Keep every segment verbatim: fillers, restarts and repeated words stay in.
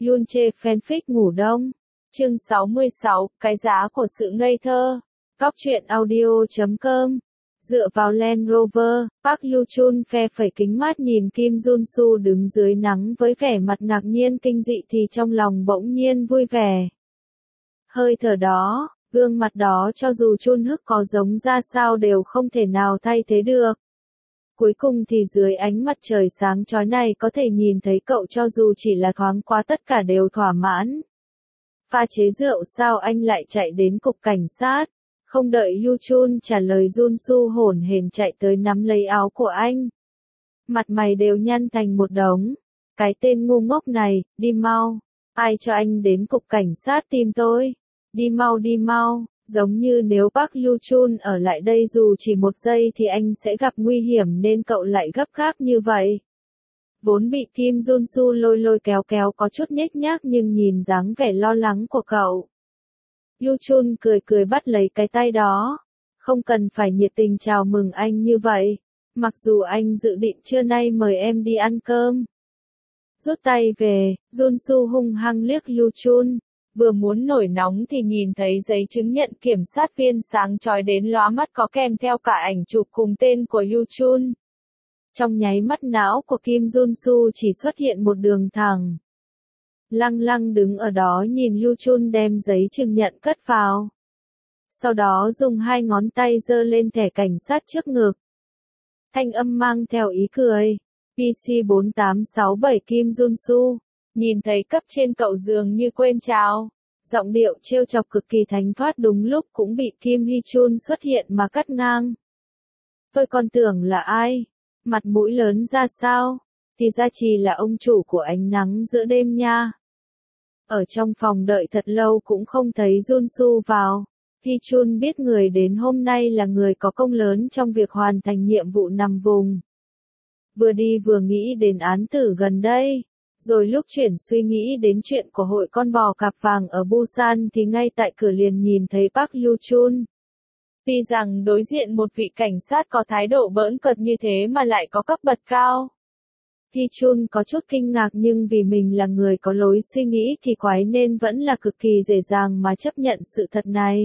Yoon chê fanfic ngủ đông. Chương sáu mươi sáu, cái giá của sự ngây thơ. Góc truyện audio chấm com. Dựa vào Land Rover, Park Yoo-chun phe phẩy kính mát nhìn Kim Jun-soo đứng dưới nắng với vẻ mặt ngạc nhiên kinh dị thì trong lòng bỗng nhiên vui vẻ. Hơi thở đó, gương mặt đó cho dù Chun Hức có giống ra sao đều không thể nào thay thế được. Cuối cùng thì dưới ánh mặt trời sáng chói này có thể nhìn thấy cậu cho dù chỉ là thoáng qua tất cả đều thỏa mãn. Pha chế rượu sao anh lại chạy đến cục cảnh sát? Không đợi Yoo-chun trả lời Jun-soo hổn hển chạy tới nắm lấy áo của anh. Mặt mày đều nhăn thành một đống. Cái tên ngu ngốc này, đi mau. Ai cho anh đến cục cảnh sát tìm tôi? Đi mau đi mau. Giống như nếu Park Yoo-chun ở lại đây dù chỉ một giây thì anh sẽ gặp nguy hiểm nên cậu lại gấp gáp như vậy. Vốn bị Kim Jun-soo lôi lôi kéo kéo có chút nhếch nhác nhưng nhìn dáng vẻ lo lắng của cậu. Yoo-chun cười cười bắt lấy cái tay đó. Không cần phải nhiệt tình chào mừng anh như vậy. Mặc dù anh dự định trưa nay mời em đi ăn cơm. Rút tay về, Jun-soo hung hăng liếc Yoo-chun. Vừa muốn nổi nóng thì nhìn thấy giấy chứng nhận kiểm sát viên sáng chói đến lóa mắt có kèm theo cả ảnh chụp cùng tên của Yoo-chun. Trong nháy mắt não của Kim Jun-soo chỉ xuất hiện một đường thẳng. Lăng lăng đứng ở đó nhìn Yoo-chun đem giấy chứng nhận cất vào. Sau đó dùng hai ngón tay giơ lên thẻ cảnh sát trước ngực. Thanh âm mang theo ý cười. pê xê bốn tám sáu bảy Kim Jun-soo. Nhìn thấy cấp trên cậu dường như quên chào. Giọng điệu trêu chọc cực kỳ thánh thoát đúng lúc cũng bị Kim Hee-chun xuất hiện mà cắt ngang. Tôi còn tưởng là ai? Mặt mũi lớn ra sao? Thì ra chỉ là ông chủ của ánh nắng giữa đêm nha. Ở trong phòng đợi thật lâu cũng không thấy Jun-soo vào. Hee-chun biết người đến hôm nay là người có công lớn trong việc hoàn thành nhiệm vụ nằm vùng. Vừa đi vừa nghĩ đến án tử gần đây. Rồi lúc chuyển suy nghĩ đến chuyện của hội con bò cạp vàng ở Busan thì ngay tại cửa liền nhìn thấy Park Yoo-chun. Tuy rằng đối diện một vị cảnh sát có thái độ bỡn cợt như thế mà lại có cấp bậc cao. Hee-chun có chút kinh ngạc nhưng vì mình là người có lối suy nghĩ kỳ quái nên vẫn là cực kỳ dễ dàng mà chấp nhận sự thật này.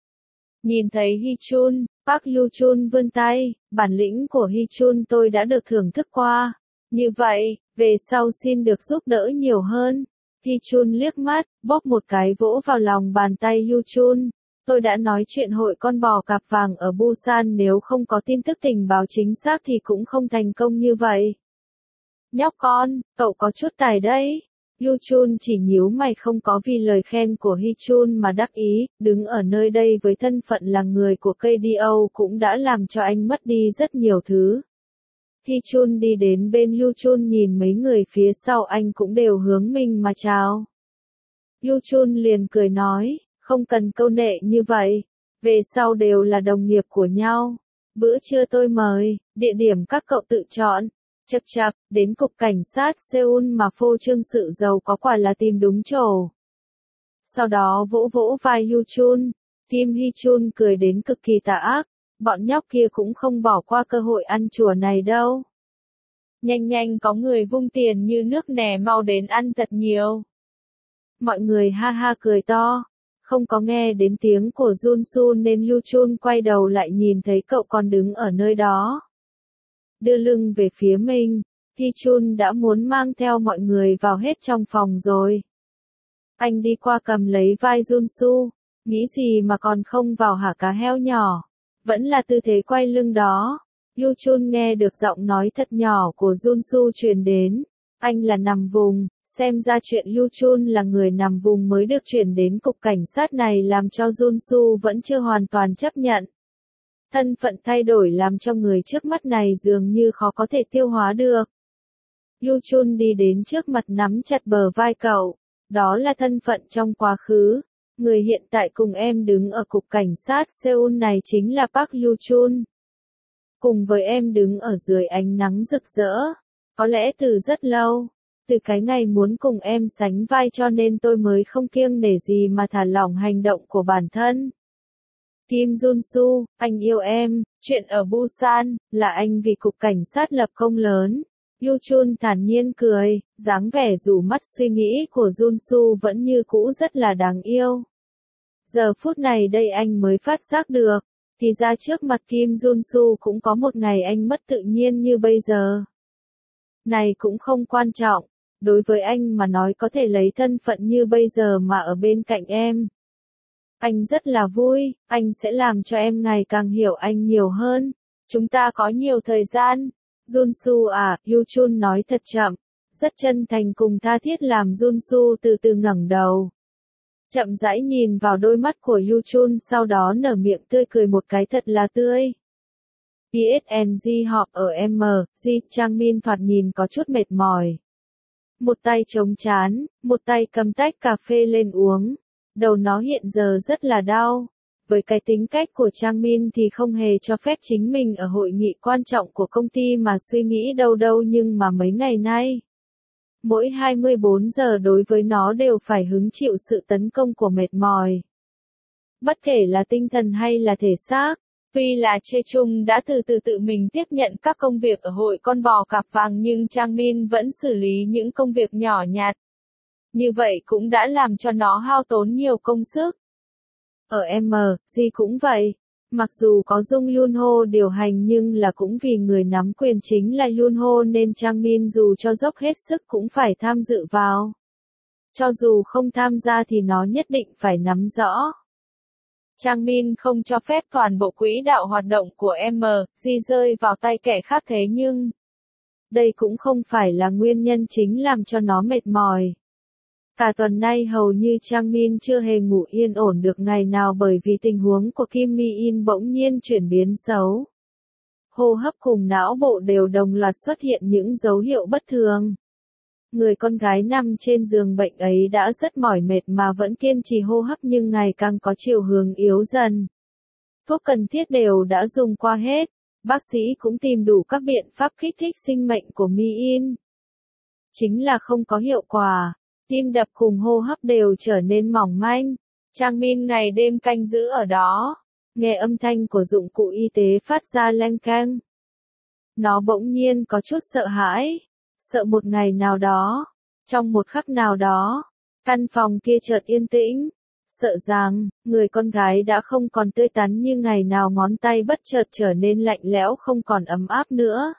Nhìn thấy Hee-chun, Park Yoo-chun vươn tay, bản lĩnh của Hee-chun tôi đã được thưởng thức qua. Như vậy, về sau xin được giúp đỡ nhiều hơn. Hee-chun liếc mắt, bóp một cái vỗ vào lòng bàn tay Yoo-chun. Tôi đã nói chuyện hội con bò cạp vàng ở Busan nếu không có tin tức tình báo chính xác thì cũng không thành công như vậy. Nhóc con, cậu có chút tài đấy. Yoo-chun chỉ nhíu mày không có vì lời khen của Hee-chun mà đắc ý, đứng ở nơi đây với thân phận là người của ca đê ô cũng đã làm cho anh mất đi rất nhiều thứ. Hee-chun đi đến bên Yoo-chun nhìn mấy người phía sau anh cũng đều hướng mình mà chào. Yoo-chun liền cười nói, không cần câu nệ như vậy, về sau đều là đồng nghiệp của nhau. Bữa trưa tôi mời, địa điểm các cậu tự chọn. Chậc chậc, đến cục cảnh sát Seoul mà phô trương sự giàu có quả là tìm đúng chỗ. Sau đó vỗ vỗ vai Yoo-chun, Kim Hee-chun cười đến cực kỳ tà ác. Bọn nhóc kia cũng không bỏ qua cơ hội ăn chùa này đâu. Nhanh nhanh có người vung tiền như nước nè mau đến ăn thật nhiều. Mọi người ha ha cười to. Không có nghe đến tiếng của Jun-soo nên Yoo-chun quay đầu lại nhìn thấy cậu còn đứng ở nơi đó. Đưa lưng về phía mình, Hee-chun đã muốn mang theo mọi người vào hết trong phòng rồi. Anh đi qua cầm lấy vai Jun-soo, nghĩ gì mà còn không vào hả cá heo nhỏ. Vẫn là tư thế quay lưng đó. Yoo-chun nghe được giọng nói thật nhỏ của Jun-soo truyền đến. Anh là nằm vùng, xem ra chuyện Yoo-chun là người nằm vùng mới được chuyển đến cục cảnh sát này làm cho Jun-soo vẫn chưa hoàn toàn chấp nhận. Thân phận thay đổi làm cho người trước mắt này dường như khó có thể tiêu hóa được. Yoo-chun đi đến trước mặt nắm chặt bờ vai cậu. Đó là thân phận trong quá khứ. Người hiện tại cùng em đứng ở cục cảnh sát Seoul này chính là Park Yoo-chun. Cùng với em đứng ở dưới ánh nắng rực rỡ. Có lẽ từ rất lâu. Từ cái ngày muốn cùng em sánh vai cho nên tôi mới không kiêng nể gì mà thả lỏng hành động của bản thân. Kim Jun-soo, anh yêu em, chuyện ở Busan, là anh vì cục cảnh sát lập công lớn. Yuchun thản nhiên cười, dáng vẻ rủ mắt suy nghĩ của Junsu vẫn như cũ rất là đáng yêu. Giờ phút này đây anh mới phát giác được, thì ra trước mặt Kim Junsu cũng có một ngày anh mất tự nhiên như bây giờ. Này cũng không quan trọng, đối với anh mà nói có thể lấy thân phận như bây giờ mà ở bên cạnh em. Anh rất là vui, anh sẽ làm cho em ngày càng hiểu anh nhiều hơn. Chúng ta có nhiều thời gian. Junsu à, Yuchun nói thật chậm, rất chân thành cùng tha thiết làm Junsu từ từ ngẩng đầu. Chậm rãi nhìn vào đôi mắt của Yuchun sau đó nở miệng tươi cười một cái thật là tươi. pê ét en giê họp ở M, G Changmin thoạt nhìn có chút mệt mỏi. Một tay chống chán, một tay cầm tách cà phê lên uống. Đầu nó hiện giờ rất là đau. Với cái tính cách của Changmin thì không hề cho phép chính mình ở hội nghị quan trọng của công ty mà suy nghĩ đâu đâu nhưng mà mấy ngày nay. Mỗi hai mươi bốn giờ đối với nó đều phải hứng chịu sự tấn công của mệt mỏi. Bất kể là tinh thần hay là thể xác. Tuy là Chê Chung đã từ từ tự mình tiếp nhận các công việc ở hội con bò cạp vàng nhưng Changmin vẫn xử lý những công việc nhỏ nhặt. Như vậy cũng đã làm cho nó hao tốn nhiều công sức. Ở M, G cũng vậy. Mặc dù có Jung Yunho điều hành nhưng là cũng vì người nắm quyền chính là Yunho nên Changmin dù cho dốc hết sức cũng phải tham dự vào. Cho dù không tham gia thì nó nhất định phải nắm rõ. Changmin không cho phép toàn bộ quỹ đạo hoạt động của M, G rơi vào tay kẻ khác thế nhưng đây cũng không phải là nguyên nhân chính làm cho nó mệt mỏi. Cả tuần nay hầu như Changmin chưa hề ngủ yên ổn được ngày nào bởi vì tình huống của Kim Mi-in bỗng nhiên chuyển biến xấu. Hô hấp cùng não bộ đều đồng loạt xuất hiện những dấu hiệu bất thường. Người con gái nằm trên giường bệnh ấy đã rất mỏi mệt mà vẫn kiên trì hô hấp nhưng ngày càng có chiều hướng yếu dần. Thuốc cần thiết đều đã dùng qua hết, bác sĩ cũng tìm đủ các biện pháp kích thích sinh mệnh của Mi-in. Chính là không có hiệu quả. Tim đập cùng hô hấp đều trở nên mỏng manh. Changmin ngày đêm canh giữ ở đó. Nghe âm thanh của dụng cụ y tế phát ra leng keng. Nó bỗng nhiên có chút sợ hãi. Sợ một ngày nào đó. Trong một khắc nào đó. Căn phòng kia chợt yên tĩnh. Sợ rằng, người con gái đã không còn tươi tắn như ngày nào ngón tay bất chợt trở nên lạnh lẽo không còn ấm áp nữa.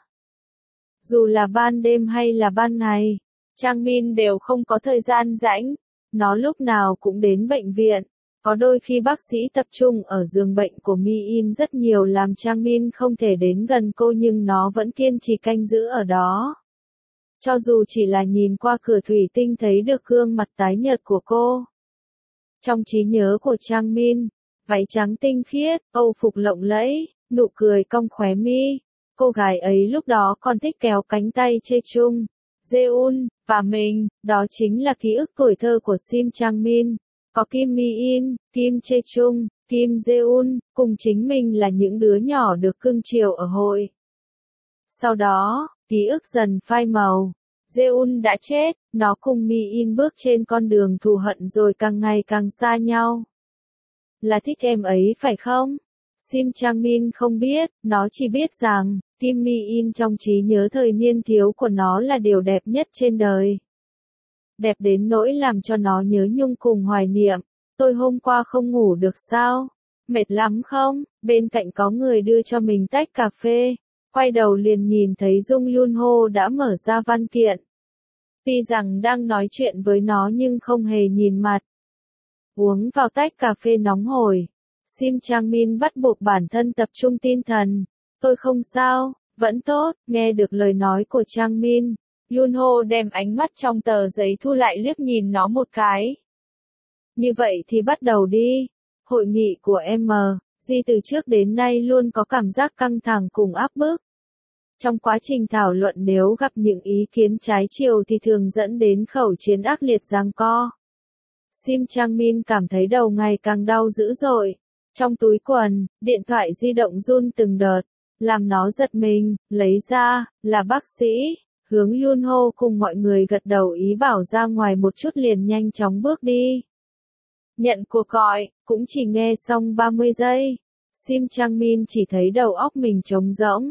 Dù là ban đêm hay là ban ngày. Changmin đều không có thời gian rảnh, nó lúc nào cũng đến bệnh viện. Có đôi khi bác sĩ tập trung ở giường bệnh của Mi-in rất nhiều làm Changmin không thể đến gần cô nhưng nó vẫn kiên trì canh giữ ở đó. Cho dù chỉ là nhìn qua cửa thủy tinh thấy được gương mặt tái nhợt của cô. Trong trí nhớ của Changmin, váy trắng tinh khiết, âu phục lộng lẫy, nụ cười cong khóe mi. Cô gái ấy lúc đó còn thích kéo cánh tay Chê Chung, Jeun, và mình, đó chính là ký ức tuổi thơ của Sim Changmin. Có Kim Mi-in, Kim Chê Chung, Kim Jeun, cùng chính mình là những đứa nhỏ được cưng chiều ở hội. Sau đó, ký ức dần phai màu. Jeun đã chết, nó cùng Mi-in bước trên con đường thù hận rồi càng ngày càng xa nhau. Là thích em ấy phải không? Sim Changmin không biết, nó chỉ biết rằng, Kim Mi-in trong trí nhớ thời niên thiếu của nó là điều đẹp nhất trên đời. Đẹp đến nỗi làm cho nó nhớ nhung cùng hoài niệm. Tôi hôm qua không ngủ được sao? Mệt lắm không? Bên cạnh có người đưa cho mình tách cà phê. Quay đầu liền nhìn thấy Jung Yunho đã mở ra văn kiện. Tuy rằng đang nói chuyện với nó nhưng không hề nhìn mặt. Uống vào tách cà phê nóng hổi. Sim Changmin bắt buộc bản thân tập trung tinh thần. Tôi không sao, vẫn tốt, nghe được lời nói của Changmin. Yunho đem ánh mắt trong tờ giấy thu lại liếc nhìn nó một cái. Như vậy thì bắt đầu đi. Hội nghị của M, G từ trước đến nay luôn có cảm giác căng thẳng cùng áp bức. Trong quá trình thảo luận nếu gặp những ý kiến trái chiều thì thường dẫn đến khẩu chiến ác liệt giằng co. Sim Changmin cảm thấy đầu ngày càng đau dữ dội. Trong túi quần, điện thoại di động run từng đợt, làm nó giật mình, lấy ra, là bác sĩ. Hướng Yunho cùng mọi người gật đầu ý bảo ra ngoài một chút liền nhanh chóng bước đi. Nhận cuộc gọi, cũng chỉ nghe xong ba mươi giây. Sim Changmin chỉ thấy đầu óc mình trống rỗng.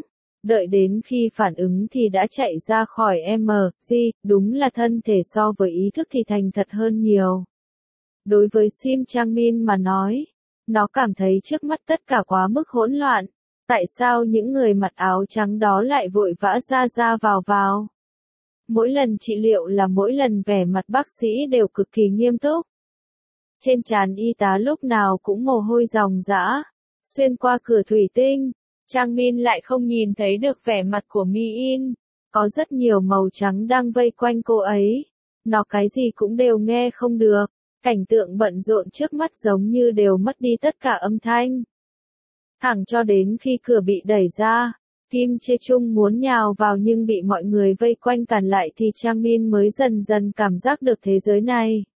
đợi đến khi phản ứng thì đã chạy ra khỏi em giê, đúng là thân thể so với ý thức thì thành thật hơn nhiều. Đối với Sim Chang Min mà nói, nó cảm thấy trước mắt tất cả quá mức hỗn loạn. Tại sao những người mặc áo trắng đó lại vội vã ra ra vào vào? Mỗi lần trị liệu là mỗi lần vẻ mặt bác sĩ đều cực kỳ nghiêm túc. Trên trán y tá lúc nào cũng mồ hôi ròng rã. Xuyên qua cửa thủy tinh, Chang Min lại không nhìn thấy được vẻ mặt của Mi In. Có rất nhiều màu trắng đang vây quanh cô ấy. Nó cái gì cũng đều nghe không được. Cảnh tượng bận rộn trước mắt giống như đều mất đi tất cả âm thanh. Thẳng cho đến khi cửa bị đẩy ra, Kim Chê Chung muốn nhào vào nhưng bị mọi người vây quanh cản lại thì Chang Min mới dần dần cảm giác được thế giới này.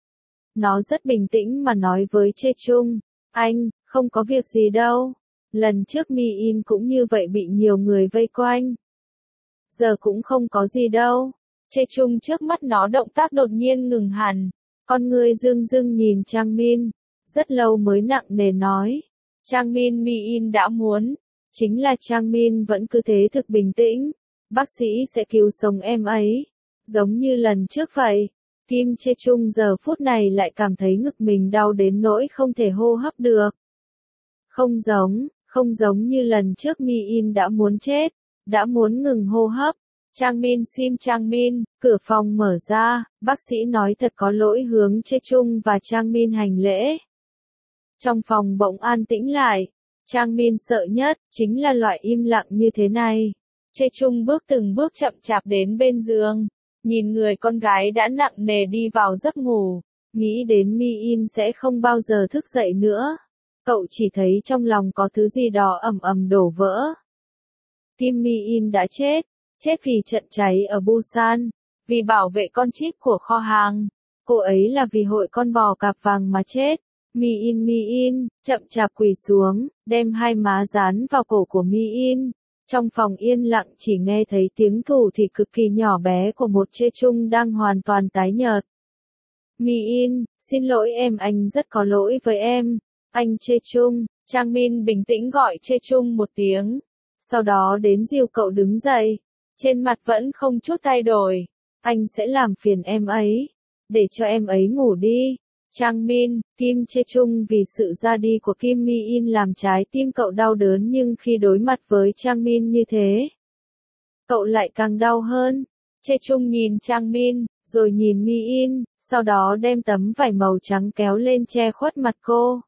Nó rất bình tĩnh mà nói với Chê Chung, anh, không có việc gì đâu. Lần trước Mi In cũng như vậy bị nhiều người vây quanh. Giờ cũng không có gì đâu. Chê Chung trước mắt nó động tác đột nhiên ngừng hẳn. Con người dưng dưng nhìn Chang Min, rất lâu mới nặng nề nói. Chang Min Mi In đã muốn, chính là Chang Min vẫn cứ thế thực bình tĩnh. Bác sĩ sẽ cứu sống em ấy, giống như lần trước vậy. Kim Chê Chung giờ phút này lại cảm thấy ngực mình đau đến nỗi không thể hô hấp được. Không giống, không giống như lần trước Mi In đã muốn chết, đã muốn ngừng hô hấp. Chang Min Sim Chang Min, cửa phòng mở ra, bác sĩ nói thật có lỗi hướng Chê Chung và Chang Min hành lễ. Trong phòng bỗng an tĩnh lại, Chang Min sợ nhất, chính là loại im lặng như thế này. Chê Chung bước từng bước chậm chạp đến bên giường, nhìn người con gái đã nặng nề đi vào giấc ngủ, nghĩ đến Mi In sẽ không bao giờ thức dậy nữa. Cậu chỉ thấy trong lòng có thứ gì đó ầm ầm đổ vỡ. Kim Mi In đã chết, chết vì trận cháy ở Busan, vì bảo vệ con chip của kho hàng. Cô ấy là vì hội con bò cạp vàng mà chết. Mi In Mi In, chậm chạp quỳ xuống, đem hai má dán vào cổ của Mi In. Trong phòng yên lặng chỉ nghe thấy tiếng thủ thì cực kỳ nhỏ bé của một Chê Chung đang hoàn toàn tái nhợt. Mi In, xin lỗi em, anh rất có lỗi với em. Anh Chê Chung, Chang Min bình tĩnh gọi Chê Chung một tiếng. Sau đó đến dìu cậu đứng dậy. Trên mặt vẫn không chút thay đổi. Anh sẽ làm phiền em ấy. Để cho em ấy ngủ đi. Chang Min, Kim Chê Chung vì sự ra đi của Kim Mi In làm trái tim cậu đau đớn nhưng khi đối mặt với Chang Min như thế, cậu lại càng đau hơn. Chê Chung nhìn Chang Min, rồi nhìn Mi In, sau đó đem tấm vải màu trắng kéo lên che khuất mặt cô.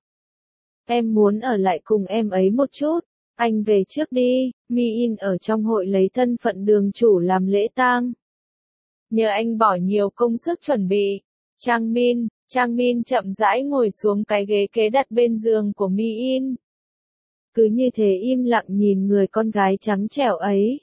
Em muốn ở lại cùng em ấy một chút. Anh về trước đi. Mi In ở trong hội lấy thân phận đường chủ làm lễ tang. Nhờ anh bỏ nhiều công sức chuẩn bị. Chang Min, Chang Min chậm rãi ngồi xuống cái ghế kế đặt bên giường của Mi In. Cứ như thế im lặng nhìn người con gái trắng trẻo ấy.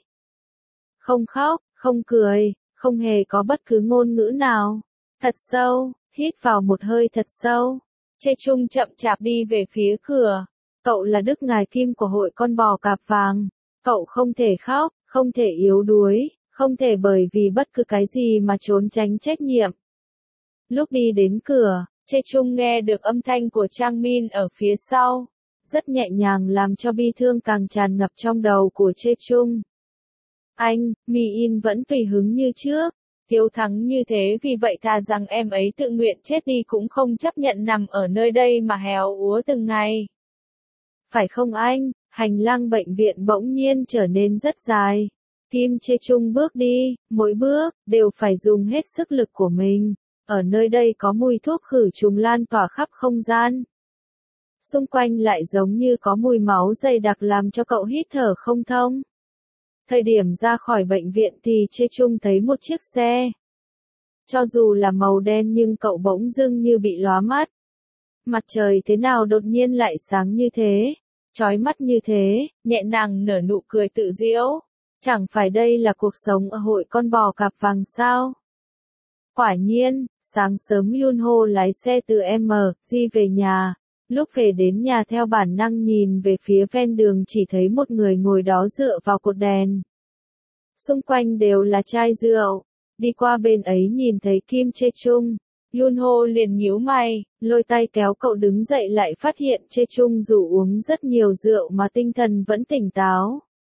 Không khóc, không cười, không hề có bất cứ ngôn ngữ nào. Thật sâu, hít vào một hơi thật sâu. Chê Chung chậm chạp đi về phía cửa. Cậu là đức ngài Kim của hội con bò cạp vàng. Cậu không thể khóc, không thể yếu đuối, không thể bởi vì bất cứ cái gì mà trốn tránh trách nhiệm. Lúc đi đến cửa, Chê Chung nghe được âm thanh của Chang Min ở phía sau. Rất nhẹ nhàng làm cho bi thương càng tràn ngập trong đầu của Chê Chung. Anh, Mi In vẫn tùy hứng như trước. Hiếu thắng như thế vì vậy thà rằng em ấy tự nguyện chết đi cũng không chấp nhận nằm ở nơi đây mà héo úa từng ngày. Phải không anh? Hành lang bệnh viện bỗng nhiên trở nên rất dài. Kim Chê Chung bước đi, mỗi bước, đều phải dùng hết sức lực của mình. Ở nơi đây có mùi thuốc khử trùng lan tỏa khắp không gian. Xung quanh lại giống như có mùi máu dày đặc làm cho cậu hít thở không thông. Thời điểm ra khỏi bệnh viện thì Chê Chung thấy một chiếc xe. Cho dù là màu đen nhưng cậu bỗng dưng như bị lóa mắt. Mặt trời thế nào đột nhiên lại sáng như thế, chói mắt như thế, nhẹ nhàng nở nụ cười tự giễu. Chẳng phải đây là cuộc sống ở hội con bò cạp vàng sao? Quả nhiên, sáng sớm Yunho lái xe từ em giê về nhà. Lúc về đến nhà theo bản năng nhìn về phía ven đường chỉ thấy một người ngồi đó dựa vào cột đèn. Xung quanh đều là chai rượu. Đi qua bên ấy nhìn thấy Kim Chê Chung. Yunho liền nhíu mày, lôi tay kéo cậu đứng dậy lại phát hiện Chê Chung dù uống rất nhiều rượu mà tinh thần vẫn tỉnh táo.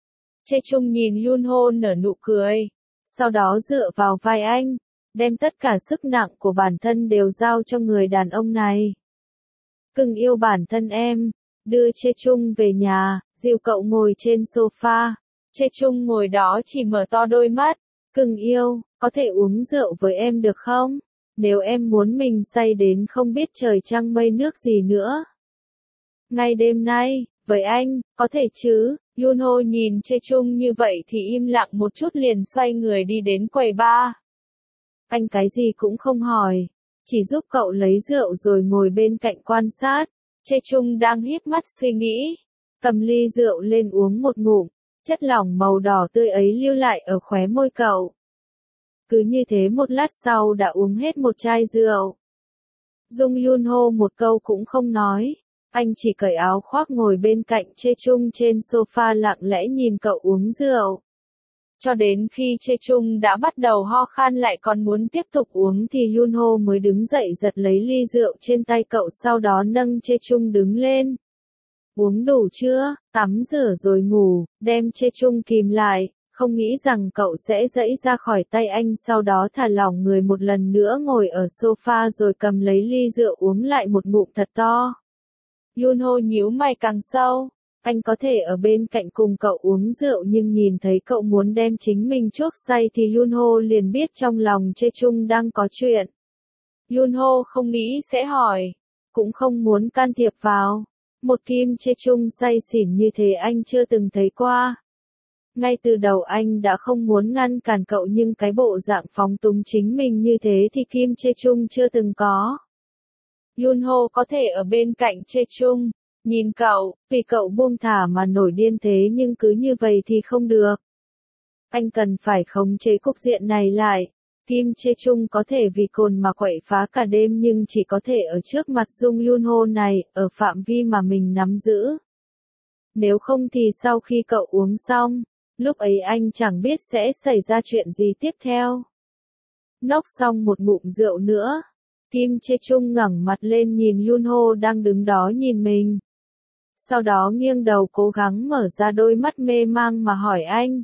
Chae-chung nhìn Yunho nở nụ cười. Sau đó dựa vào vai anh, đem tất cả sức nặng của bản thân đều giao cho người đàn ông này. Cưng yêu bản thân em, đưa Chae-chung về nhà, dìu cậu ngồi trên sofa. Chae-chung ngồi đó chỉ mở to đôi mắt. Cưng yêu, có thể uống rượu với em được không? Nếu em muốn mình say đến không biết trời trăng mây nước gì nữa. Ngay đêm nay, với anh, có thể chứ? Yunho nhìn Chae-chung như vậy thì im lặng một chút liền xoay người đi đến quầy bar. Anh cái gì cũng không hỏi, chỉ giúp cậu lấy rượu rồi ngồi bên cạnh quan sát. Chae-chung đang híp mắt suy nghĩ, cầm ly rượu lên uống một ngụm, chất lỏng màu đỏ tươi ấy lưu lại ở khóe môi cậu. Cứ như thế một lát sau đã uống hết một chai rượu. Dung Yunho một câu cũng không nói, anh chỉ cởi áo khoác ngồi bên cạnh Chae-chung trên sofa lặng lẽ nhìn cậu uống rượu. Cho đến khi Chae-chung đã bắt đầu ho khan lại còn muốn tiếp tục uống thì Yunho mới đứng dậy giật lấy ly rượu trên tay cậu sau đó nâng Chae-chung đứng lên. Uống đủ chưa? Tắm rửa rồi ngủ, đem Chae-chung kìm lại, không nghĩ rằng cậu sẽ giãy ra khỏi tay anh sau đó thả lỏng người một lần nữa ngồi ở sofa rồi cầm lấy ly rượu uống lại một ngụm thật to. Yunho nhíu mày càng sâu. Anh có thể ở bên cạnh cùng cậu uống rượu nhưng nhìn thấy cậu muốn đem chính mình chuốc say thì Yunho liền biết trong lòng Chae-chung đang có chuyện. Yunho không nghĩ sẽ hỏi, cũng không muốn can thiệp vào. Một Kim Chae-chung say xỉn như thế anh chưa từng thấy qua. Ngay từ đầu anh đã không muốn ngăn cản cậu nhưng cái bộ dạng phóng túng chính mình như thế thì Kim Chae-chung chưa từng có. Yunho có thể ở bên cạnh Chae-chung, nhìn cậu, vì cậu buông thả mà nổi điên thế nhưng cứ như vậy thì không được. Anh cần phải khống chế cục diện này lại. Kim Chae-chung có thể vì cồn mà quậy phá cả đêm nhưng chỉ có thể ở trước mặt Dung Yunho này, ở phạm vi mà mình nắm giữ. Nếu không thì sau khi cậu uống xong, lúc ấy anh chẳng biết sẽ xảy ra chuyện gì tiếp theo. Nốc xong một ngụm rượu nữa, Kim Chae-chung ngẩng mặt lên nhìn Yunho đang đứng đó nhìn mình. Sau đó nghiêng đầu cố gắng mở ra đôi mắt mê mang mà hỏi anh.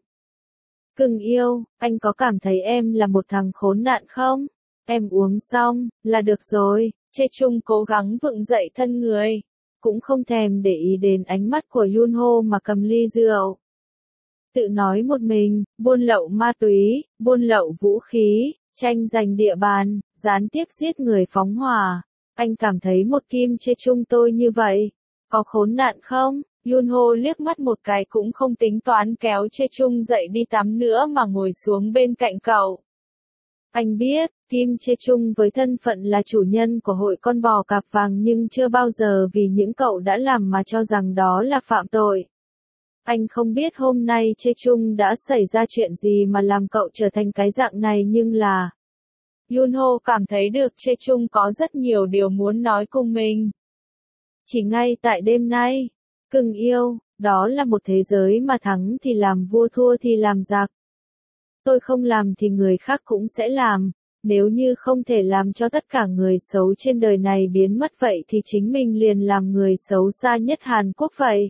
Cưng yêu, anh có cảm thấy em là một thằng khốn nạn không? Em uống xong, là được rồi. Chae-chung cố gắng vựng dậy thân người, cũng không thèm để ý đến ánh mắt của Yunho mà cầm ly rượu. Tự nói một mình, buôn lậu ma túy, buôn lậu vũ khí, tranh giành địa bàn, gián tiếp giết người phóng hỏa. Anh cảm thấy một Kim Chae-chung tôi như vậy, có khốn nạn không? Yunho liếc mắt một cái cũng không tính toán kéo Chae-chung dậy đi tắm nữa mà ngồi xuống bên cạnh cậu. Anh biết, Kim Chae-chung với thân phận là chủ nhân của hội con bò cạp vàng nhưng chưa bao giờ vì những cậu đã làm mà cho rằng đó là phạm tội. Anh không biết hôm nay Chae-chung đã xảy ra chuyện gì mà làm cậu trở thành cái dạng này nhưng là... Yunho cảm thấy được Chae-chung có rất nhiều điều muốn nói cùng mình. Chỉ ngay tại đêm nay, cưng yêu, đó là một thế giới mà thắng thì làm vua thua thì làm giặc. Tôi không làm thì người khác cũng sẽ làm, nếu như không thể làm cho tất cả người xấu trên đời này biến mất vậy thì chính mình liền làm người xấu xa nhất Hàn Quốc vậy.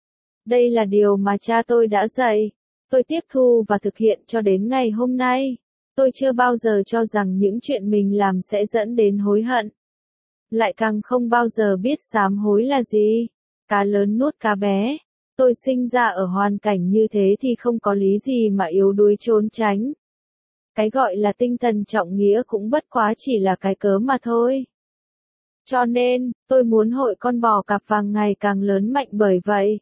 Đây là điều mà cha tôi đã dạy, tôi tiếp thu và thực hiện cho đến ngày hôm nay. Tôi chưa bao giờ cho rằng những chuyện mình làm sẽ dẫn đến hối hận. Lại càng không bao giờ biết sám hối là gì. Cá lớn nuốt cá bé. Tôi sinh ra ở hoàn cảnh như thế thì không có lý gì mà yếu đuối trốn tránh. Cái gọi là tinh thần trọng nghĩa cũng bất quá chỉ là cái cớ mà thôi. Cho nên, tôi muốn hội con bò cạp vàng ngày càng lớn mạnh bởi vậy.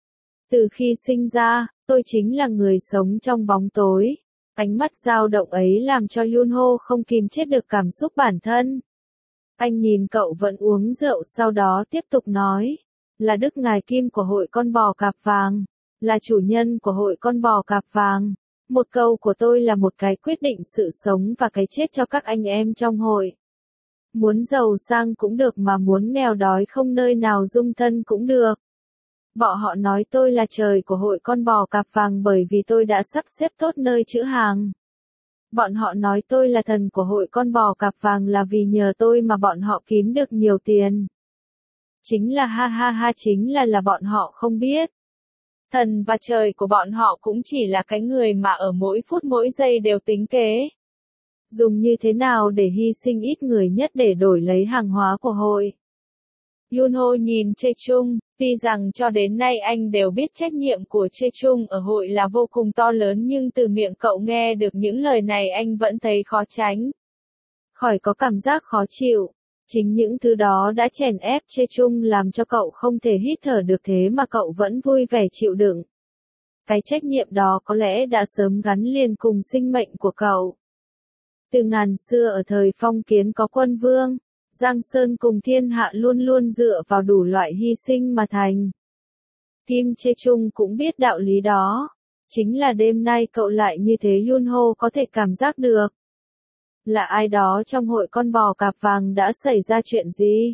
Từ khi sinh ra, tôi chính là người sống trong bóng tối. Ánh mắt dao động ấy làm cho Yunho không kìm chết được cảm xúc bản thân. Anh nhìn cậu vẫn uống rượu sau đó tiếp tục nói. Là Đức Ngài Kim của hội con bò cạp vàng. Là chủ nhân của hội con bò cạp vàng. Một câu của tôi là một cái quyết định sự sống và cái chết cho các anh em trong hội. Muốn giàu sang cũng được mà muốn nghèo đói không nơi nào dung thân cũng được. Bọn họ nói tôi là trời của hội con bò cạp vàng bởi vì tôi đã sắp xếp tốt nơi trữ hàng. Bọn họ nói tôi là thần của hội con bò cạp vàng là vì nhờ tôi mà bọn họ kiếm được nhiều tiền. Chính là ha ha ha chính là là bọn họ không biết. Thần và trời của bọn họ cũng chỉ là cái người mà ở mỗi phút mỗi giây đều tính kế. Dùng như thế nào để hy sinh ít người nhất để đổi lấy hàng hóa của hội? Yunho nhìn Chae Chung, tuy rằng cho đến nay anh đều biết trách nhiệm của Chae Chung ở hội là vô cùng to lớn nhưng từ miệng cậu nghe được những lời này anh vẫn thấy khó tránh. Khỏi có cảm giác khó chịu. Chính những thứ đó đã chèn ép Chae Chung làm cho cậu không thể hít thở được thế mà cậu vẫn vui vẻ chịu đựng. Cái trách nhiệm đó có lẽ đã sớm gắn liền cùng sinh mệnh của cậu. Từ ngàn xưa ở thời phong kiến có quân vương, Giang Sơn cùng thiên hạ luôn luôn dựa vào đủ loại hy sinh mà thành. Kim Chae Chung cũng biết đạo lý đó. Chính là đêm nay cậu lại như thế Yunho có thể cảm giác được. Là ai đó trong hội con bò cạp vàng đã xảy ra chuyện gì?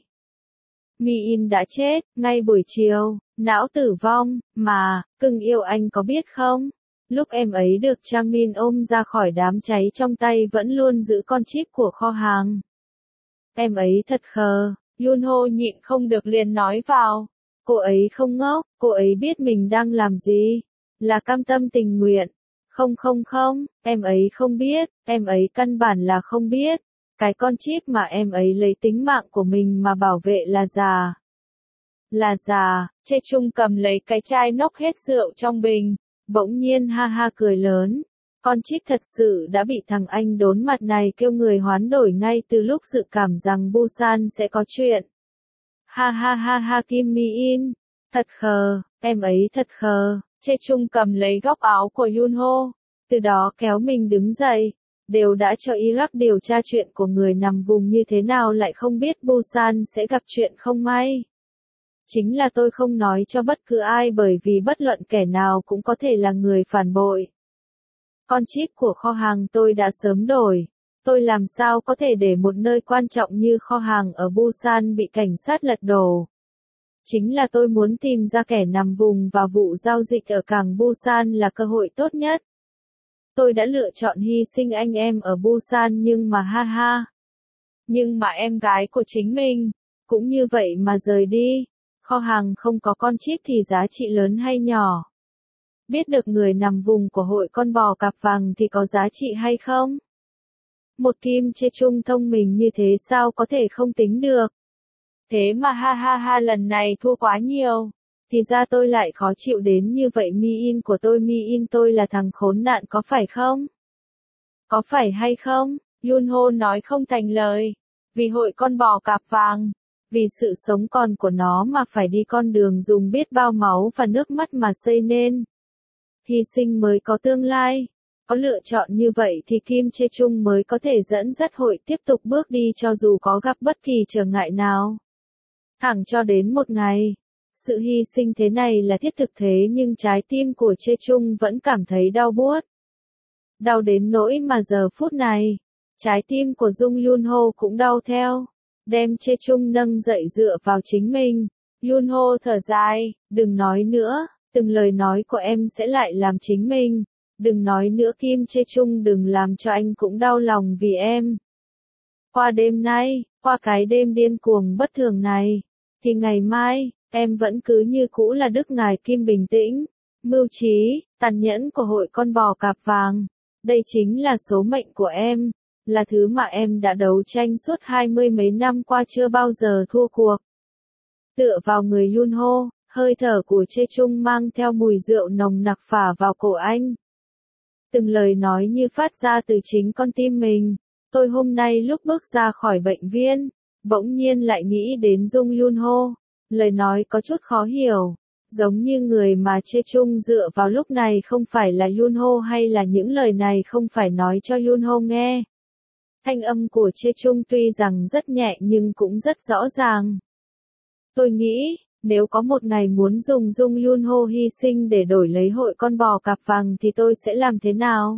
Mi-in đã chết, ngay buổi chiều, não tử vong, mà, cưng yêu anh có biết không? Lúc em ấy được Chang Min ôm ra khỏi đám cháy trong tay vẫn luôn giữ con chip của kho hàng. Em ấy thật khờ, Yunho nhịn không được liền nói vào. Cô ấy không ngốc, cô ấy biết mình đang làm gì. Là cam tâm tình nguyện. Không không không, em ấy không biết, em ấy căn bản là không biết. Cái con chip mà em ấy lấy tính mạng của mình mà bảo vệ là già. Là già, Chae Chung cầm lấy cái chai nốc hết rượu trong bình, bỗng nhiên ha ha cười lớn. Con chip thật sự đã bị thằng anh đốn mặt này kêu người hoán đổi ngay từ lúc dự cảm rằng Busan sẽ có chuyện. Ha ha ha ha Kim Mi-in, thật khờ, em ấy thật khờ. Chae Chung cầm lấy góc áo của Yunho, từ đó kéo mình đứng dậy. Đều đã cho Iraq điều tra chuyện của người nằm vùng như thế nào lại không biết Busan sẽ gặp chuyện không may. Chính là tôi không nói cho bất cứ ai bởi vì bất luận kẻ nào cũng có thể là người phản bội. Con chip của kho hàng tôi đã sớm đổi. Tôi làm sao có thể để một nơi quan trọng như kho hàng ở Busan bị cảnh sát lật đổ. Chính là tôi muốn tìm ra kẻ nằm vùng và vụ giao dịch ở cảng Busan là cơ hội tốt nhất. Tôi đã lựa chọn hy sinh anh em ở Busan nhưng mà ha ha. Nhưng mà em gái của chính mình, cũng như vậy mà rời đi. Kho hàng không có con chip thì giá trị lớn hay nhỏ? Biết được người nằm vùng của hội con bò cạp vàng thì có giá trị hay không? Một Kim Chae Chung thông minh như thế sao có thể không tính được? Thế mà ha ha ha lần này thua quá nhiều. Thì ra tôi lại khó chịu đến như vậy Mi-in của tôi Mi-in tôi là thằng khốn nạn có phải không? Có phải hay không? Yunho nói không thành lời. Vì hội con bò cạp vàng. Vì sự sống còn của nó mà phải đi con đường dùng biết bao máu và nước mắt mà xây nên. Hy sinh mới có tương lai. Có lựa chọn như vậy thì Kim Chae Chung mới có thể dẫn dắt hội tiếp tục bước đi cho dù có gặp bất kỳ trở ngại nào. Thẳng cho đến một ngày. Sự hy sinh thế này là thiết thực thế nhưng trái tim của Chae Chung vẫn cảm thấy đau buốt. Đau đến nỗi mà giờ phút này, trái tim của Jung Yunho cũng đau theo. Đem Chae Chung nâng dậy dựa vào chính mình. Yunho thở dài, đừng nói nữa, từng lời nói của em sẽ lại làm chính mình. Đừng nói nữa Kim Chae Chung đừng làm cho anh cũng đau lòng vì em. Qua đêm nay, qua cái đêm điên cuồng bất thường này, thì ngày mai, em vẫn cứ như cũ là Đức Ngài Kim bình tĩnh, mưu trí, tàn nhẫn của hội con bò cạp vàng. Đây chính là số mệnh của em, là thứ mà em đã đấu tranh suốt hai mươi mấy năm qua chưa bao giờ thua cuộc. Tựa vào người Yunho, hơi thở của Chae Chung mang theo mùi rượu nồng nặc phả vào cổ anh. Từng lời nói như phát ra từ chính con tim mình. Tôi hôm nay lúc bước ra khỏi bệnh viện, bỗng nhiên lại nghĩ đến Jung Yunho. Lời nói có chút khó hiểu, giống như người mà Chae Chung dựa vào lúc này không phải là Yunho hay là những lời này không phải nói cho Yunho nghe. Thanh âm của Chae Chung tuy rằng rất nhẹ nhưng cũng rất rõ ràng. Tôi nghĩ, nếu có một ngày muốn dùng Jung Yunho hy sinh để đổi lấy hội con bò cạp vàng thì tôi sẽ làm thế nào?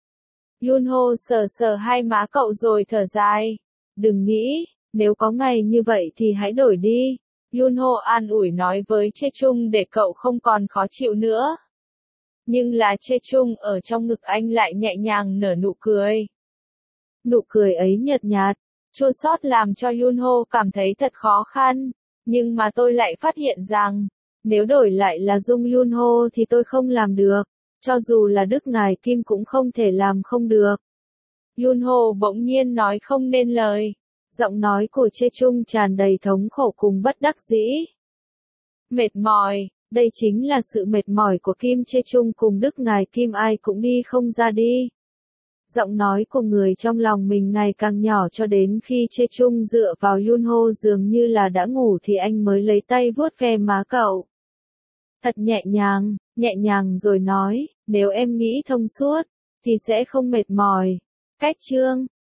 Yunho sờ sờ hai má cậu rồi thở dài. Đừng nghĩ, nếu có ngày như vậy thì hãy đổi đi. Yunho an ủi nói với Chae Chung để cậu không còn khó chịu nữa. Nhưng là Chae Chung ở trong ngực anh lại nhẹ nhàng nở nụ cười. Nụ cười ấy nhợt nhạt, chua xót làm cho Yunho cảm thấy thật khó khăn. Nhưng mà tôi lại phát hiện rằng, Nếu đổi lại là Dung Yun Ho thì tôi không làm được. Cho dù là Đức Ngài Kim cũng không thể làm không được. Yun Ho bỗng nhiên nói không nên lời. Giọng nói của Chê Chung tràn đầy thống khổ cùng bất đắc dĩ. Mệt mỏi, đây chính là sự mệt mỏi của Kim Chê Chung cùng Đức Ngài Kim, ai cũng đi không ra đi. Giọng nói của người trong lòng mình ngày càng nhỏ cho đến khi Chê Chung dựa vào Yun Ho dường như là đã ngủ thì anh mới lấy tay vuốt ve má cậu. Thật nhẹ nhàng, nhẹ nhàng rồi nói, nếu em nghĩ thông suốt, thì sẽ không mệt mỏi. Cách chương